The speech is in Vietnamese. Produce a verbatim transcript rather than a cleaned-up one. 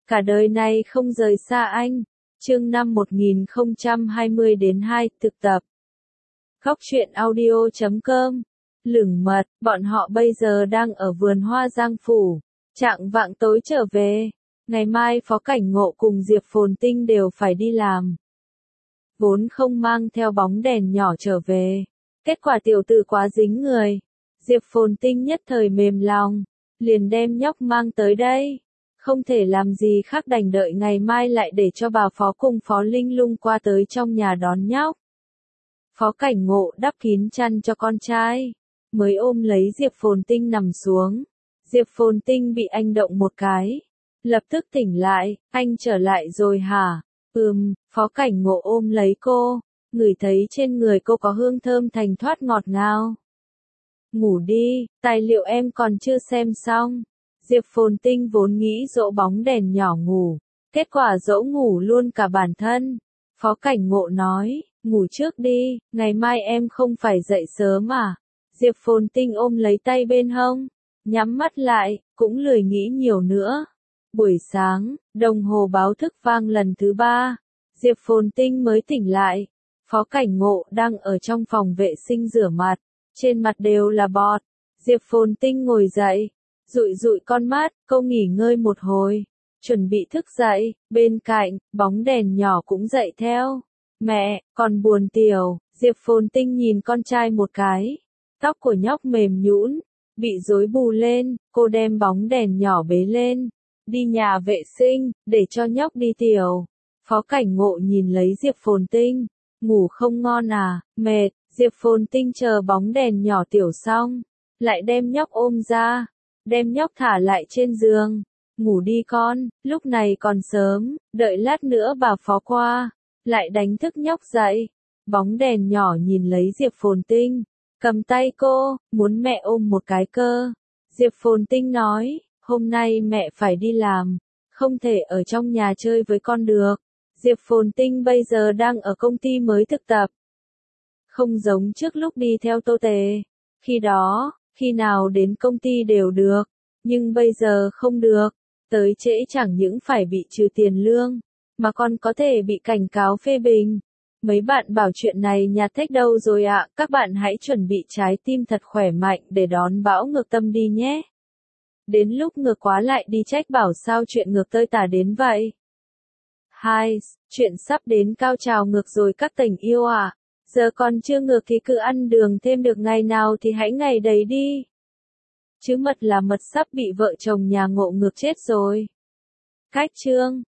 cả đời này không rời xa anh. Chương năm một nghìn không trăm hai mươi đến hai, thực tập. Góc truyện audio chấm com. Lửng mật, bọn họ bây giờ đang ở vườn hoa Giang Phủ. Trạng vạng tối trở về. Ngày mai Phó Cảnh Ngộ cùng Diệp Phồn Tinh đều phải đi làm. Vốn không mang theo bóng đèn nhỏ trở về. Kết quả tiểu tử quá dính người. Diệp Phồn Tinh nhất thời mềm lòng. Liền đem nhóc mang tới đây. Không thể làm gì khác đành đợi ngày mai lại để cho bà Phó cùng Phó Linh Lung qua tới trong nhà đón nhóc. Phó Cảnh Ngộ đắp kín chăn cho con trai. Mới ôm lấy Diệp Phồn Tinh nằm xuống. Diệp Phồn Tinh bị anh động một cái. Lập tức tỉnh lại, anh trở lại rồi hả? Ừm, Phó Cảnh Ngộ ôm lấy cô. Ngửi thấy trên người cô có hương thơm thành thoát ngọt ngào. Ngủ đi, tài liệu em còn chưa xem xong. Diệp Phồn Tinh vốn nghĩ dỗ bóng đèn nhỏ ngủ. Kết quả dỗ ngủ luôn cả bản thân. Phó Cảnh Ngộ nói, ngủ trước đi, ngày mai em không phải dậy sớm à? Diệp Phồn Tinh ôm lấy tay bên hông. Nhắm mắt lại, cũng lười nghĩ nhiều nữa. Buổi sáng, đồng hồ báo thức vang lần thứ ba. Diệp Phồn Tinh mới tỉnh lại. Phó Cảnh Ngộ đang ở trong phòng vệ sinh rửa mặt. Trên mặt đều là bọt. Diệp Phồn Tinh ngồi dậy. Dụi dụi con mắt, cô nghỉ ngơi một hồi. Chuẩn bị thức dậy, bên cạnh, bóng đèn nhỏ cũng dậy theo. Mẹ, còn buồn tiểu. Diệp Phồn Tinh nhìn con trai một cái. Tóc của nhóc mềm nhũn, bị rối bù lên, cô đem bóng đèn nhỏ bế lên. Đi nhà vệ sinh, để cho nhóc đi tiểu. Phó Cảnh Ngộ nhìn lấy Diệp Phồn Tinh. Ngủ không ngon à, mệt. Diệp Phồn Tinh chờ bóng đèn nhỏ tiểu xong. Lại đem nhóc ôm ra. Đem nhóc thả lại trên giường. Ngủ đi con, lúc này còn sớm, đợi lát nữa bà Phó qua. Lại đánh thức nhóc dậy. Bóng đèn nhỏ nhìn lấy Diệp Phồn Tinh. Cầm tay cô, muốn mẹ ôm một cái cơ. Diệp Phồn Tinh nói, hôm nay mẹ phải đi làm. Không thể ở trong nhà chơi với con được. Diệp Phồn Tinh bây giờ đang ở công ty mới thực tập. Không giống trước lúc đi theo Tô Tề. Khi đó, khi nào đến công ty đều được. Nhưng bây giờ không được. Tới trễ chẳng những phải bị trừ tiền lương. Mà còn có thể bị cảnh cáo phê bình. Mấy bạn bảo chuyện này nhà thích đâu rồi ạ, à? Các bạn hãy chuẩn bị trái tim thật khỏe mạnh để đón bão ngược tâm đi nhé. Đến lúc ngược quá lại đi trách bảo sao chuyện ngược tơi tả đến vậy. Hai, chuyện sắp đến cao trào ngược rồi các tình yêu à. Giờ còn chưa ngược thì cứ ăn đường thêm được ngày nào thì hãy ngày đấy đi. Chứ mật là mật sắp bị vợ chồng nhà Ngộ ngược chết rồi. Cách chương